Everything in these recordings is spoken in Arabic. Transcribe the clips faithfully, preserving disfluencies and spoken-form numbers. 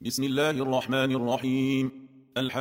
بسم الله الرحمن الرحيم.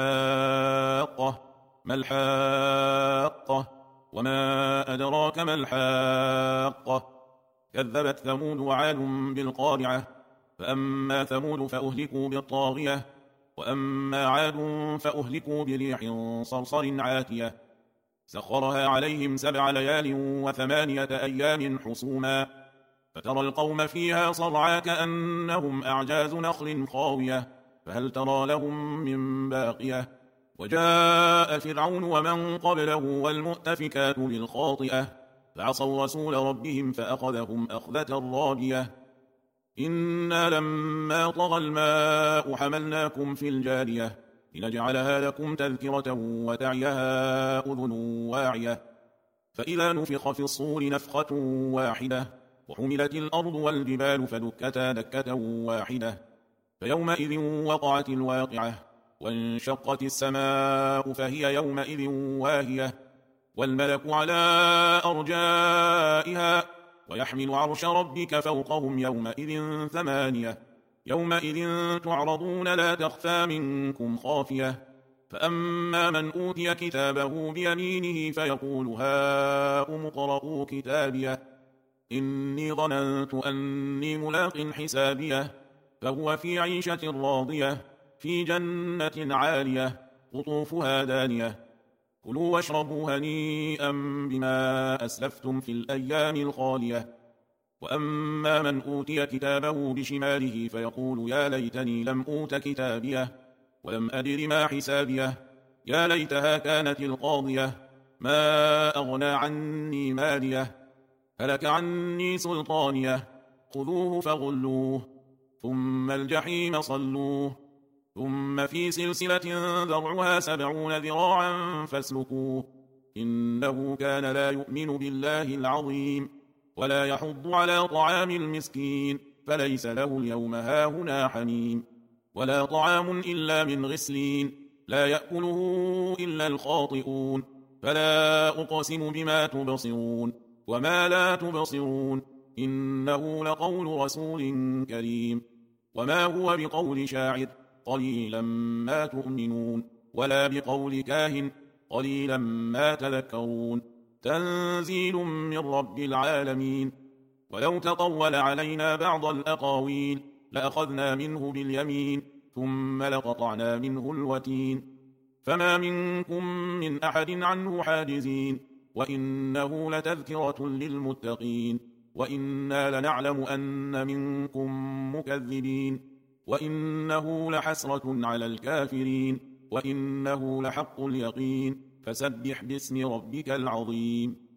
الحاقة. ما الحاقة؟ وما أدراك ما الحاقة؟ كذبت ثمود وعاد بالقارعة. فأما ثمود فأهلكوا بالطاغية، وأما عاد فأهلكوا بريح صرصر عاتية سخرها عليهم سبع ليال وثمانية أيام حسوما، فترى القوم فيها صرعى كأنهم أعجاز نخل خاوية، فهل ترى لهم من باقية. وجاء فرعون ومن قبله والمؤتفكات بالخاطئة، فعصوا رسول ربهم فأخذهم أخذة رابية. إنا لما طغى الماء حملناكم في الجارية لنجعلها لكم تذكرة وتعيها أذن واعية. فإذا نفخ في الصور نفخة واحدة وحملت الأرض والجبال فدكتا دكة واحدة، فيومئذ وقعت الواقعة، وانشقت السماء فهي يومئذ واهية، والملك على أرجائها، ويحمل عرش ربك فوقهم يومئذ ثمانية. يومئذ تعرضون لا تخفى منكم خافية. فأما من أوتي كتابه بيمينه فيقول هاؤم اقرءوا كتابيه إني ظننت أني ملاق حسابيه، فهو في عيشة راضية في جنة عالية قطوفها دانية. كلوا واشربوا هنيئا بما أسلفتم في الأيام الخالية. وأما من أوتي كتابه بشماله فيقول يا ليتني لم أوت كتابيه ولم أدر ما حسابيه، يا ليتها كانت القاضية ما أغنى عني ماليه، هلك عني سلطانيه، خذوه فغلوه ثم الجحيم صلوه، ثم في سلسلة ذرعها سبعون ذراعا فاسلكوه، إنه كان لا يؤمن بالله العظيم ولا يحض على طعام المسكين، فليس له اليوم هاهنا حميم ولا طعام إلا من غسلين لا يأكله إلا الخاطئون. فلا أقسم بما تبصرون وما لا تبصرون إنه لقول رسول كريم، وما هو بقول شاعر قليلا ما تؤمنون، ولا بقول كاهن قليلا ما تذكرون. تنزيل من رب العالمين. ولو تطول علينا بعض الأقاويل لأخذنا منه باليمين ثم لقطعنا منه الوتين، فما منكم من أحد عنه حاجزين، وإنه لتذكرة للمتقين، وإنا لنعلم أن منكم مكذبين، وإنه لحسرة على الكافرين، وإنه لحق اليقين. فسبح باسم ربك العظيم.